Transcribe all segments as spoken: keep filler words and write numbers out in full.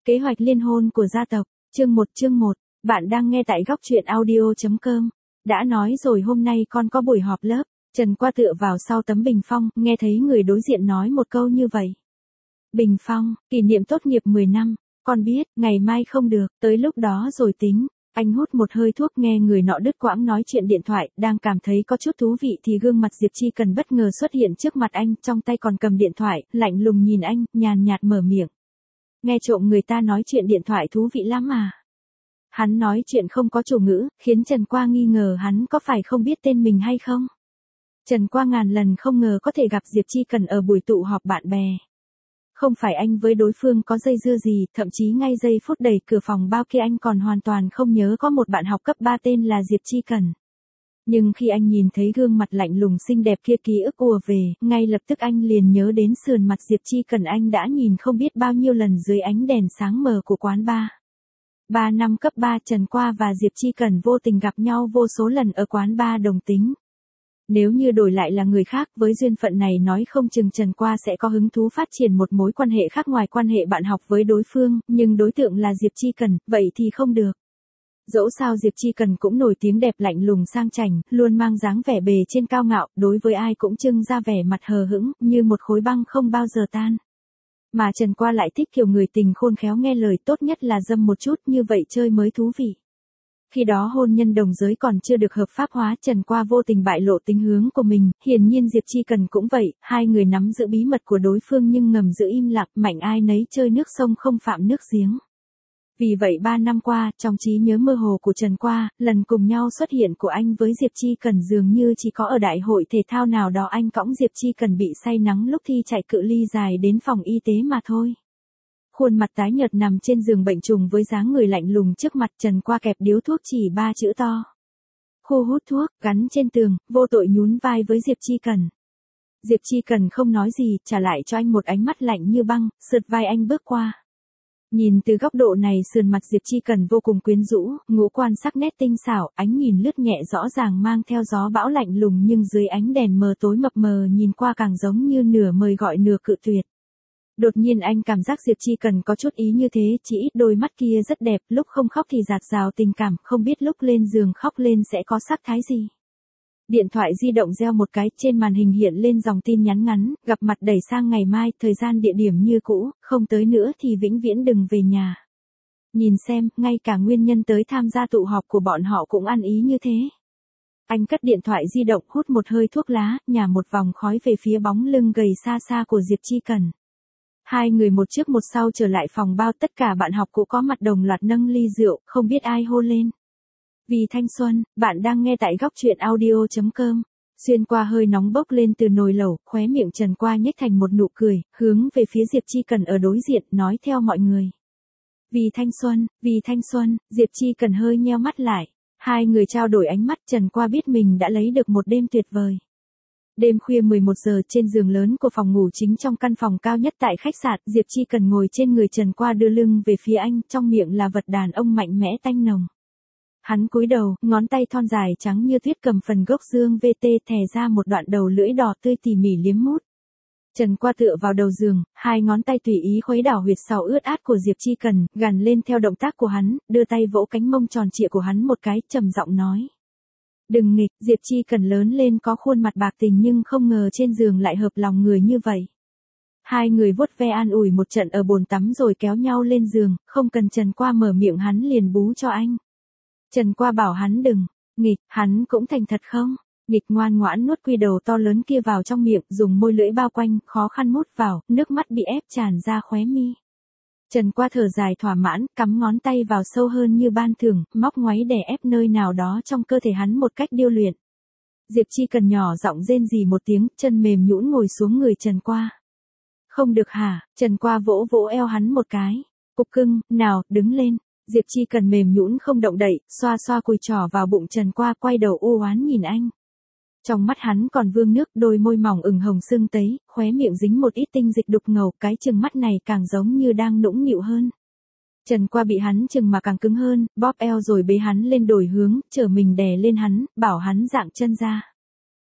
Kế hoạch liên hôn của gia tộc, chương một chương một, bạn đang nghe tại góc truyện audio.com. Đã nói rồi hôm nay con có buổi họp lớp, Trần Qua tựa vào sau tấm bình phong, nghe thấy người đối diện nói một câu như vậy. Bình phong, kỷ niệm tốt nghiệp mười năm, con biết, ngày mai không được, tới lúc đó rồi tính. Anh hút một hơi thuốc nghe người nọ đứt quãng nói chuyện điện thoại, đang cảm thấy có chút thú vị thì gương mặt Diệp Chi Cần bất ngờ xuất hiện trước mặt anh, trong tay còn cầm điện thoại, lạnh lùng nhìn anh, nhàn nhạt mở miệng. Nghe trộm người ta nói chuyện điện thoại thú vị lắm à. Hắn nói chuyện không có chủ ngữ, khiến Trần Qua nghi ngờ hắn có phải không biết tên mình hay không. Trần Qua ngàn lần không ngờ có thể gặp Diệp Chi Cần ở buổi tụ họp bạn bè. Không phải anh với đối phương có dây dưa gì, thậm chí ngay giây phút đẩy cửa phòng bao kia anh còn hoàn toàn không nhớ có một bạn học cấp ba tên là Diệp Chi Cần. Nhưng khi anh nhìn thấy gương mặt lạnh lùng xinh đẹp kia ký ức ùa về, ngay lập tức anh liền nhớ đến sườn mặt Diệp Chi Cần anh đã nhìn không biết bao nhiêu lần dưới ánh đèn sáng mờ của quán bar. Ba năm cấp ba Trần Qua và Diệp Chi Cần vô tình gặp nhau vô số lần ở quán bar đồng tính. Nếu như đổi lại là người khác với duyên phận này nói không chừng Trần Qua sẽ có hứng thú phát triển một mối quan hệ khác ngoài quan hệ bạn học với đối phương, nhưng đối tượng là Diệp Chi Cần, vậy thì không được. Dẫu sao Diệp Chi Cần cũng nổi tiếng đẹp lạnh lùng sang chảnh, luôn mang dáng vẻ bề trên cao ngạo, đối với ai cũng trưng ra vẻ mặt hờ hững, như một khối băng không bao giờ tan. Mà Trần Qua lại thích kiểu người tình khôn khéo nghe lời, tốt nhất là dâm một chút, như vậy chơi mới thú vị. Khi đó hôn nhân đồng giới còn chưa được hợp pháp hóa, Trần Qua vô tình bại lộ tính hướng của mình, hiển nhiên Diệp Chi Cần cũng vậy, hai người nắm giữ bí mật của đối phương nhưng ngầm giữ im lặng, mạnh ai nấy chơi nước sông không phạm nước giếng. Vì vậy ba năm qua, trong trí nhớ mơ hồ của Trần Qua, lần cùng nhau xuất hiện của anh với Diệp Chi Cần dường như chỉ có ở đại hội thể thao nào đó anh cõng Diệp Chi Cần bị say nắng lúc thi chạy cự ly dài đến phòng y tế mà thôi. Khuôn mặt tái nhợt nằm trên giường bệnh trùng với dáng người lạnh lùng trước mặt, Trần Qua kẹp điếu thuốc chỉ ba chữ to. Khu hút thuốc, gắn trên tường, vô tội nhún vai với Diệp Chi Cần. Diệp Chi Cần không nói gì, trả lại cho anh một ánh mắt lạnh như băng, sượt vai anh bước qua. Nhìn từ góc độ này sườn mặt Diệp Chi Cần vô cùng quyến rũ, ngũ quan sắc nét tinh xảo, ánh nhìn lướt nhẹ rõ ràng mang theo gió bão lạnh lùng nhưng dưới ánh đèn mờ tối mập mờ nhìn qua càng giống như nửa mời gọi nửa cự tuyệt. Đột nhiên anh cảm giác Diệp Chi Cần có chút ý như thế, chỉ ít đôi mắt kia rất đẹp, lúc không khóc thì dạt dào tình cảm, không biết lúc lên giường khóc lên sẽ có sắc thái gì. Điện thoại di động reo một cái, trên màn hình hiện lên dòng tin nhắn ngắn, gặp mặt đẩy sang ngày mai, thời gian địa điểm như cũ, không tới nữa thì vĩnh viễn đừng về nhà. Nhìn xem, ngay cả nguyên nhân tới tham gia tụ họp của bọn họ cũng ăn ý như thế. Anh cất điện thoại di động, hút một hơi thuốc lá, nhả một vòng khói về phía bóng lưng gầy xa xa của Diệp Chi Cần. Hai người một trước một sau trở lại phòng bao, tất cả bạn học cũng có mặt đồng loạt nâng ly rượu, không biết ai hôn lên. Vì thanh xuân, bạn đang nghe tại góc truyện audio.com. Xuyên qua hơi nóng bốc lên từ nồi lẩu, khóe miệng Trần Qua nhếch thành một nụ cười, hướng về phía Diệp Chi Cần ở đối diện, nói theo mọi người. Vì thanh xuân, vì thanh xuân, Diệp Chi Cần hơi nheo mắt lại. Hai người trao đổi ánh mắt, Trần Qua biết mình đã lấy được một đêm tuyệt vời. Đêm khuya mười một giờ trên giường lớn của phòng ngủ chính trong căn phòng cao nhất tại khách sạn, Diệp Chi Cần ngồi trên người Trần Qua đưa lưng về phía anh, trong miệng là vật đàn ông mạnh mẽ tanh nồng. Hắn cúi đầu, ngón tay thon dài trắng như tuyết cầm phần gốc dương vê tê thè ra một đoạn đầu lưỡi đỏ tươi tỉ mỉ liếm mút. Trần Qua tựa vào đầu giường, hai ngón tay tùy ý khuấy đảo huyệt sau ướt át của Diệp Chi Cần, gằn lên theo động tác của hắn, đưa tay vỗ cánh mông tròn trịa của hắn một cái, trầm giọng nói. Đừng nghịch, Diệp Chi Cần lớn lên có khuôn mặt bạc tình nhưng không ngờ trên giường lại hợp lòng người như vậy. Hai người vuốt ve an ủi một trận ở bồn tắm rồi kéo nhau lên giường, không cần Trần Qua mở miệng hắn liền bú cho anh. Trần Qua bảo hắn đừng nghịch, hắn cũng thành thật không? Nghịch ngoan ngoãn nuốt quy đầu to lớn kia vào trong miệng, dùng môi lưỡi bao quanh, khó khăn mút vào, nước mắt bị ép tràn ra khóe mi. Trần Qua thở dài thỏa mãn, cắm ngón tay vào sâu hơn như ban thường, móc ngoáy đè ép nơi nào đó trong cơ thể hắn một cách điêu luyện. Diệp Chi Cần nhỏ giọng rên rỉ một tiếng, chân mềm nhũn ngồi xuống người Trần Qua. Không được hả? Trần Qua vỗ vỗ eo hắn một cái. Cục cưng, nào, đứng lên. Diệp Chi Cần mềm nhũn không động đậy, xoa xoa cùi trỏ vào bụng Trần Qua, quay đầu u oán nhìn anh. Trong mắt hắn còn vương nước, đôi môi mỏng ửng hồng sưng tấy, khóe miệng dính một ít tinh dịch đục ngầu, cái chừng mắt này càng giống như đang nũng nịu hơn. Trần Qua bị hắn chừng mà càng cứng hơn, bóp eo rồi bế hắn lên đổi hướng, trở mình đè lên hắn, bảo hắn dạng chân ra.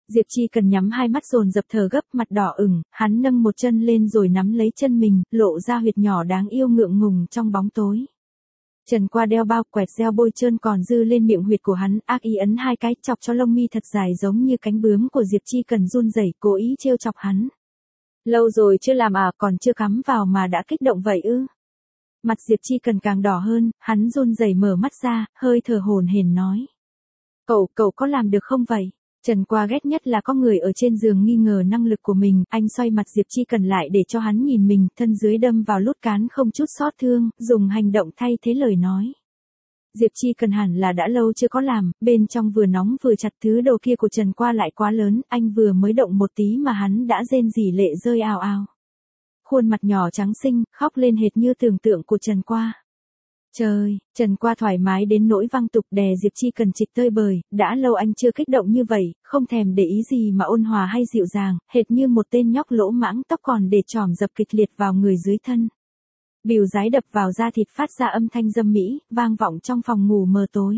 Diệp Chi Cần nhắm hai mắt dồn dập thở gấp, mặt đỏ ửng, hắn nâng một chân lên rồi nắm lấy chân mình, lộ ra huyệt nhỏ đáng yêu ngượng ngùng trong bóng tối. Trần qua đeo bao, quẹt gel bôi trơn còn dư lên miệng huyệt của hắn, ác ý ấn hai cái, chọc cho lông mi thật dài giống như cánh bướm của Diệp Chi Cần run rẩy, cố ý trêu chọc hắn. Lâu rồi chưa làm à, còn chưa cắm vào mà đã kích động vậy ư? Mặt Diệp Chi Cần càng đỏ hơn, hắn run rẩy mở mắt ra, hơi thở hổn hển nói. Cậu, cậu có làm được không vậy? Trần qua ghét nhất là có người ở trên giường nghi ngờ năng lực của mình, anh xoay mặt Diệp Chi Cần lại để cho hắn nhìn mình, thân dưới đâm vào lút cán không chút xót thương, dùng hành động thay thế lời nói. Diệp Chi Cần hẳn là đã lâu chưa có làm, bên trong vừa nóng vừa chặt, thứ đồ kia của Trần qua lại quá lớn, anh vừa mới động một tí mà hắn đã rên rỉ lệ rơi ào ào. Khuôn mặt nhỏ trắng xinh, khóc lên hệt như tưởng tượng của Trần qua. Trời, Trần qua thoải mái đến nỗi văng tục, đè Diệp Chi Cần trịch tơi bời, đã lâu anh chưa kích động như vậy, không thèm để ý gì mà ôn hòa hay dịu dàng, hệt như một tên nhóc lỗ mãng, tóc còn để tròm dập kịch liệt vào người dưới thân. Bìu dái đập vào da thịt phát ra âm thanh dâm mỹ, vang vọng trong phòng ngủ mờ tối.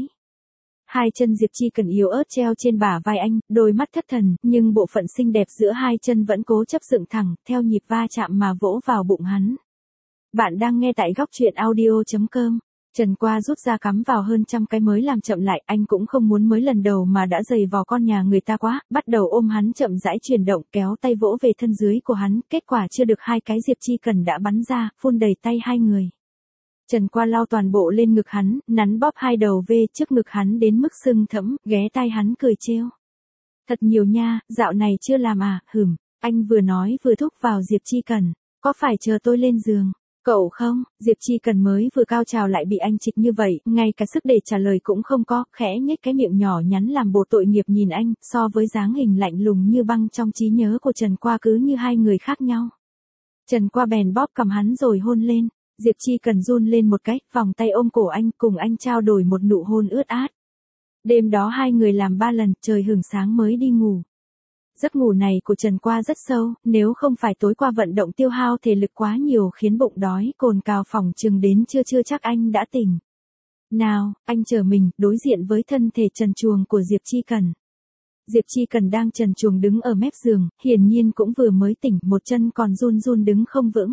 Hai chân Diệp Chi Cần yếu ớt treo trên bả vai anh, đôi mắt thất thần, nhưng bộ phận xinh đẹp giữa hai chân vẫn cố chấp dựng thẳng, theo nhịp va chạm mà vỗ vào bụng hắn. Bạn đang nghe tại góc truyện audio chấm com. Trần qua rút ra cắm vào hơn trăm cái mới làm chậm lại, anh cũng không muốn mới lần đầu mà đã giày vò con nhà người ta quá, bắt đầu ôm hắn chậm rãi chuyển động, kéo tay vỗ về thân dưới của hắn, kết quả chưa được hai cái Diệp Chi Cần đã bắn ra, phun đầy tay hai người. Trần qua lao toàn bộ lên ngực hắn, nắn bóp hai đầu vê trước ngực hắn đến mức sưng thẫm, ghé tai hắn cười trêu. Thật nhiều nha, dạo này chưa làm à, hửm, anh vừa nói vừa thúc vào Diệp Chi Cần, có phải chờ tôi lên giường? Cậu không, Diệp Chi Cần mới vừa cao trào lại bị anh trịch như vậy, ngay cả sức để trả lời cũng không có, khẽ nhếch cái miệng nhỏ nhắn làm bộ tội nghiệp nhìn anh, so với dáng hình lạnh lùng như băng trong trí nhớ của Trần qua cứ như hai người khác nhau. Trần qua bèn bóp cầm hắn rồi hôn lên, Diệp Chi Cần run lên một cái, vòng tay ôm cổ anh, cùng anh trao đổi một nụ hôn ướt át. Đêm đó hai người làm ba lần, trời hửng sáng mới đi ngủ. Giấc ngủ này của Trần qua rất sâu, nếu không phải tối qua vận động tiêu hao thể lực quá nhiều khiến bụng đói cồn cào phòng chừng đến trưa chưa chắc anh đã tỉnh. Nào, anh chờ mình, đối diện với thân thể trần truồng của Diệp Chi Cần. Diệp Chi Cần đang trần truồng đứng ở mép giường, hiển nhiên cũng vừa mới tỉnh, một chân còn run run đứng không vững.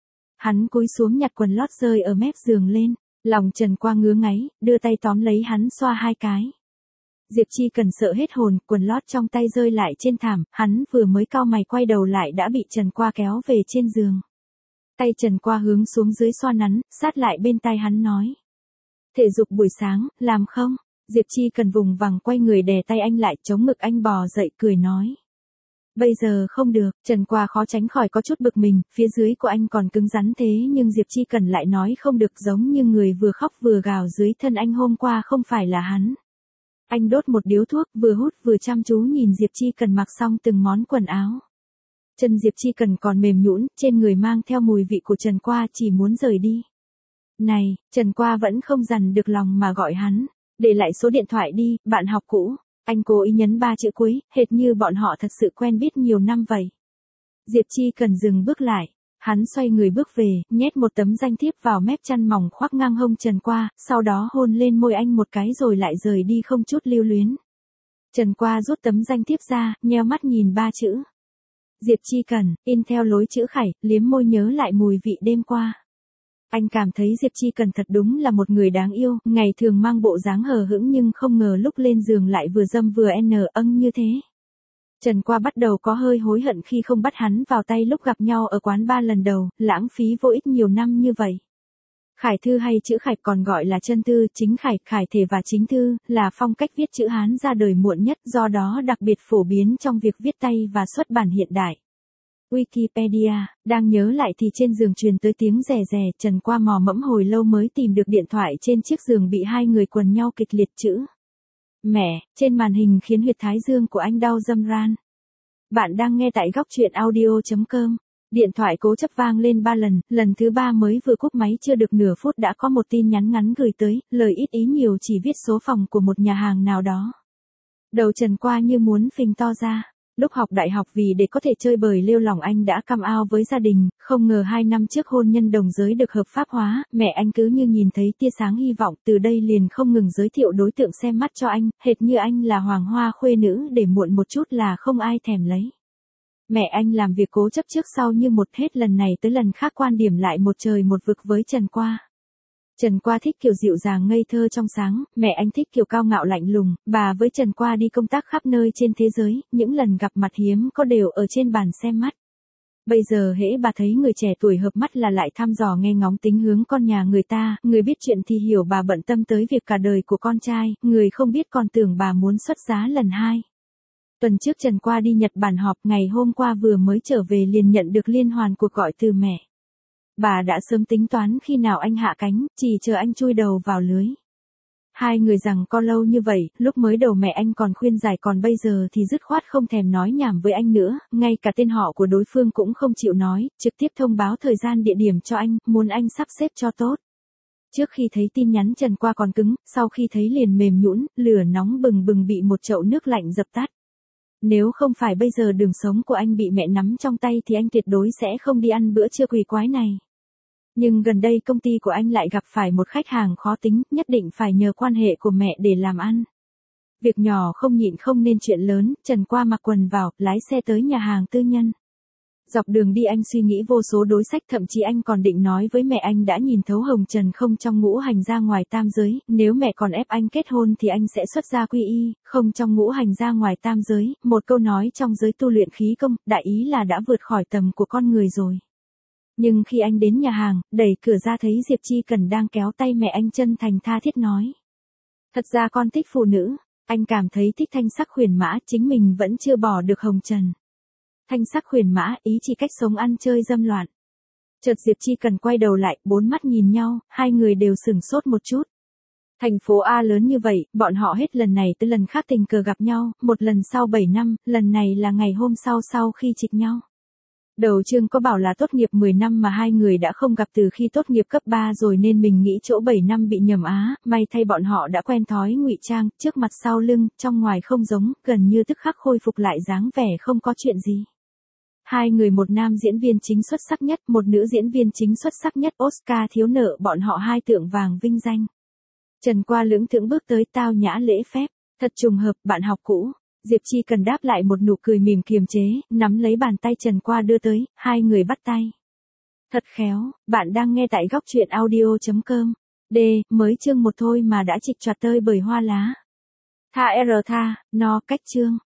Hắn cúi xuống nhặt quần lót rơi ở mép giường lên, lòng Trần qua ngứa ngáy, đưa tay tóm lấy hắn xoa hai cái. Diệp Chi Cần sợ hết hồn, quần lót trong tay rơi lại trên thảm, hắn vừa mới cau mày quay đầu lại đã bị Trần qua kéo về trên giường. Tay Trần qua hướng xuống dưới xoa nắn, sát lại bên tai hắn nói. Thể dục buổi sáng, làm không? Diệp Chi Cần vùng vằng quay người đè tay anh lại, chống ngực anh bò dậy cười nói. Bây giờ không được, Trần qua khó tránh khỏi có chút bực mình, phía dưới của anh còn cứng rắn thế nhưng Diệp Chi Cần lại nói không được, giống như người vừa khóc vừa gào dưới thân anh hôm qua không phải là hắn. Anh đốt một điếu thuốc, vừa hút vừa chăm chú nhìn Diệp Chi Cần mặc xong từng món quần áo. Chân Diệp Chi Cần còn mềm nhũn, trên người mang theo mùi vị của Trần qua, chỉ muốn rời đi. Này, Trần qua vẫn không dằn được lòng mà gọi hắn, để lại số điện thoại đi, bạn học cũ. Anh cố ý nhấn ba chữ cuối, hệt như bọn họ thật sự quen biết nhiều năm vậy. Diệp Chi Cần dừng bước lại. Hắn xoay người bước về, nhét một tấm danh thiếp vào mép chăn mỏng khoác ngang hông Trần qua, sau đó hôn lên môi anh một cái rồi lại rời đi không chút lưu luyến. Trần qua rút tấm danh thiếp ra, nheo mắt nhìn ba chữ. Diệp Chi Cần, in theo lối chữ khải, liếm môi nhớ lại mùi vị đêm qua. Anh cảm thấy Diệp Chi Cần thật đúng là một người đáng yêu, ngày thường mang bộ dáng hờ hững nhưng không ngờ lúc lên giường lại vừa dâm vừa n âng như thế. Trần qua bắt đầu có hơi hối hận khi không bắt hắn vào tay lúc gặp nhau ở quán ba lần đầu, lãng phí vô ích nhiều năm như vậy. Khải thư hay chữ khải còn gọi là chân thư, chính khải, khải thể và chính thư, là phong cách viết chữ Hán ra đời muộn nhất, do đó đặc biệt phổ biến trong việc viết tay và xuất bản hiện đại. Wikipedia, đang nhớ lại thì trên giường truyền tới tiếng rè rè, Trần qua mò mẫm hồi lâu mới tìm được điện thoại trên chiếc giường bị hai người quần nhau kịch liệt chữ. Mẹ, trên màn hình khiến huyệt thái dương của anh đau râm ran. Bạn đang nghe tại góc truyện audio chấm com. Điện thoại cố chấp vang lên ba lần, lần thứ ba mới vừa cúp máy chưa được nửa phút đã có một tin nhắn ngắn gửi tới, lời ít ý nhiều chỉ viết số phòng của một nhà hàng nào đó. Đầu Trần qua như muốn phình to ra. Lúc học đại học vì để có thể chơi bời lêu lỏng anh đã come out với gia đình, không ngờ hai năm trước hôn nhân đồng giới được hợp pháp hóa, mẹ anh cứ như nhìn thấy tia sáng hy vọng, từ đây liền không ngừng giới thiệu đối tượng xem mắt cho anh, hệt như anh là hoàng hoa khuê nữ để muộn một chút là không ai thèm lấy. Mẹ anh làm việc cố chấp trước sau như một, hết lần này tới lần khác quan điểm lại một trời một vực với Trần Qua. Trần Qua thích kiểu dịu dàng ngây thơ trong sáng, mẹ anh thích kiểu cao ngạo lạnh lùng, bà với Trần Qua đi công tác khắp nơi trên thế giới, những lần gặp mặt hiếm có đều ở trên bàn xem mắt. Bây giờ hễ bà thấy người trẻ tuổi hợp mắt là lại thăm dò nghe ngóng tính hướng con nhà người ta, người biết chuyện thì hiểu bà bận tâm tới việc cả đời của con trai, người không biết còn tưởng bà muốn xuất giá lần hai. Tuần trước Trần Qua đi Nhật Bản họp, ngày hôm qua vừa mới trở về liền nhận được liên hoàn cuộc gọi từ mẹ. Bà đã sớm tính toán khi nào anh hạ cánh, chỉ chờ anh chui đầu vào lưới. Hai người rằng co lâu như vậy, lúc mới đầu mẹ anh còn khuyên giải, còn bây giờ thì dứt khoát không thèm nói nhảm với anh nữa, ngay cả tên họ của đối phương cũng không chịu nói, trực tiếp thông báo thời gian địa điểm cho anh, muốn anh sắp xếp cho tốt. Trước khi thấy tin nhắn Trần Qua còn cứng, sau khi thấy liền mềm nhũn, lửa nóng bừng bừng bị một chậu nước lạnh dập tắt. Nếu không phải bây giờ đường sống của anh bị mẹ nắm trong tay thì anh tuyệt đối sẽ không đi ăn bữa trưa quỷ quái này. Nhưng gần đây công ty của anh lại gặp phải một khách hàng khó tính, nhất định phải nhờ quan hệ của mẹ để làm ăn. Việc nhỏ không nhịn không nên chuyện lớn, Trần Qua mặc quần vào, lái xe tới nhà hàng tư nhân. Dọc đường đi anh suy nghĩ vô số đối sách, thậm chí anh còn định nói với mẹ anh đã nhìn thấu hồng trần không trong ngũ hành ra ngoài tam giới, nếu mẹ còn ép anh kết hôn thì anh sẽ xuất gia quy y, không trong ngũ hành ra ngoài tam giới, một câu nói trong giới tu luyện khí công, đại ý là đã vượt khỏi tầm của con người rồi. Nhưng khi anh đến nhà hàng, đẩy cửa ra thấy Diệp Chi Cần đang kéo tay mẹ anh chân thành tha thiết nói. Thật ra con thích phụ nữ, anh cảm thấy thích thanh sắc huyền mã, chính mình vẫn chưa bỏ được hồng trần. Thanh sắc huyền mã, ý chỉ cách sống ăn chơi dâm loạn. Chợt Diệp Chi Cần quay đầu lại, bốn mắt nhìn nhau, hai người đều sửng sốt một chút. Thành phố A lớn như vậy, bọn họ hết lần này tới lần khác tình cờ gặp nhau, một lần sau bảy năm, lần này là ngày hôm sau sau khi chịch nhau. Đầu chương có bảo là tốt nghiệp mười năm mà hai người đã không gặp từ khi tốt nghiệp cấp ba rồi, nên mình nghĩ chỗ bảy năm bị nhầm á, may thay bọn họ đã quen thói ngụy trang, trước mặt sau lưng, trong ngoài không giống, gần như tức khắc khôi phục lại dáng vẻ không có chuyện gì. Hai người, một nam diễn viên chính xuất sắc nhất, một nữ diễn viên chính xuất sắc nhất, Oscar thiếu nợ bọn họ hai tượng vàng vinh danh. Trần Qua lưỡng thưởng bước tới, tao nhã lễ phép, thật trùng hợp, bạn học cũ. Diệp Chi Cần đáp lại một nụ cười mỉm kiềm chế, nắm lấy bàn tay Trần Qua đưa tới, hai người bắt tay. Thật khéo, bạn đang nghe tại góc truyện audio chấm com. D, mới chương một thôi mà đã chịch choạc tơi bởi hoa lá. Tha r tha, no, cách chương.